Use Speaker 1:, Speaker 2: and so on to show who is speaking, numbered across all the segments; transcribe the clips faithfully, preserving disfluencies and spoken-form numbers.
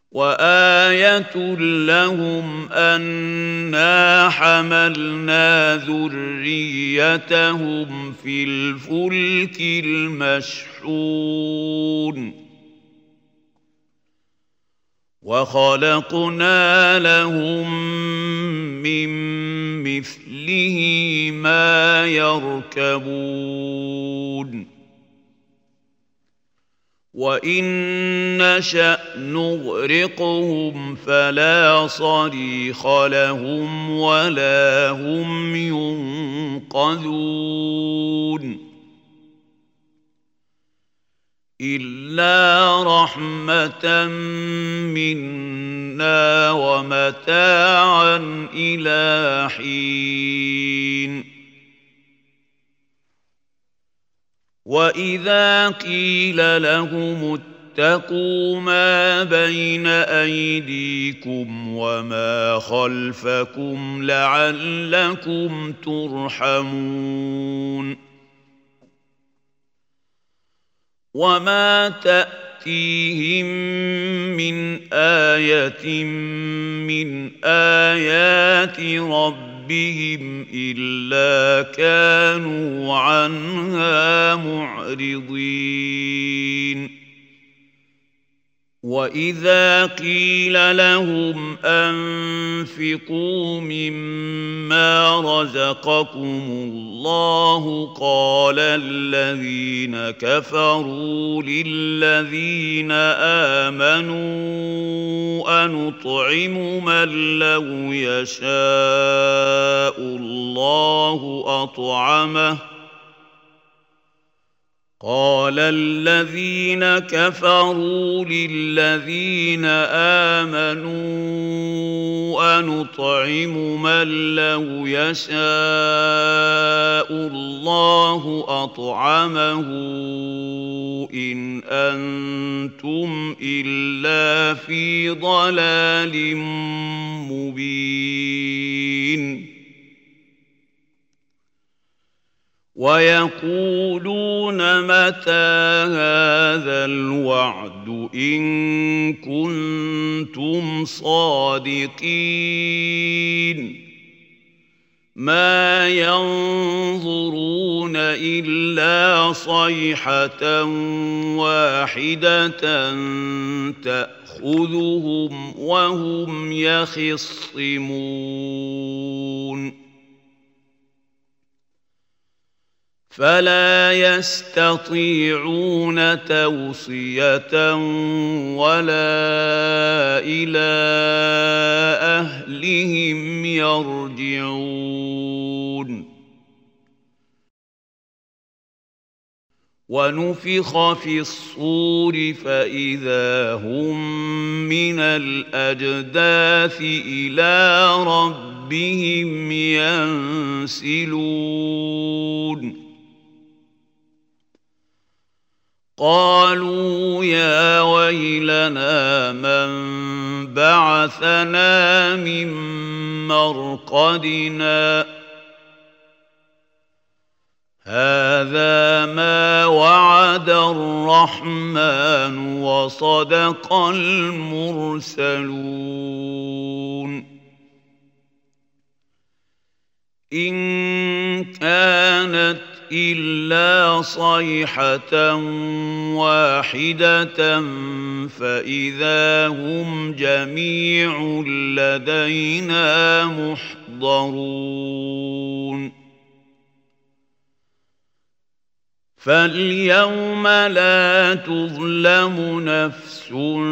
Speaker 1: وآية لهم أنا حملنا ذريتهم في الفلك المشحون وخلقنا لهم من مثله ما يركبون وإن نشأ نغرقهم فلا صريخ لهم ولا هم ينقذون إلا رحمة منا ومتاعا إلى حين وإذا قيل لهم اتقوا ما بين أيديكم وما خلفكم لعلكم ترحمون وما تأتيهم من آية من آيات ربهم بهم إلا كانوا عنها معرضين وإذا قيل لهم أنفقوا مما رزقكم الله قال الذين كفروا للذين آمنوا أنطعم من لو يشاء الله أطعمه قال الذين كفروا للذين آمنوا أنطعم من لو يشاء الله أطعمه إن أنتم إلا في ضلال مبين ويقولون متى هذا الوعد إن كنتم صادقين ما ينظرون إلا صيحة واحدة تأخذهم وهم يخصمون فلا يستطيعون توصية ولا إلى أهلهم يرجعون ونفخ في الصور فإذا هم من الأجداث إلى ربهم ينسلون قالوا يا ويلنا من بعثنا من مرقدنا هذا ما وعد الرحمن وصدق المرسلون إن كانت إلا صيحة واحدة فإذا هم جميع لدينا محضرون فاليوم لا تظلم نفس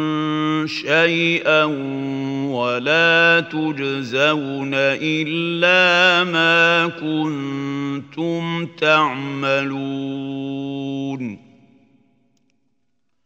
Speaker 1: شيئا ولا تجزون إلا ما كنتم تعملون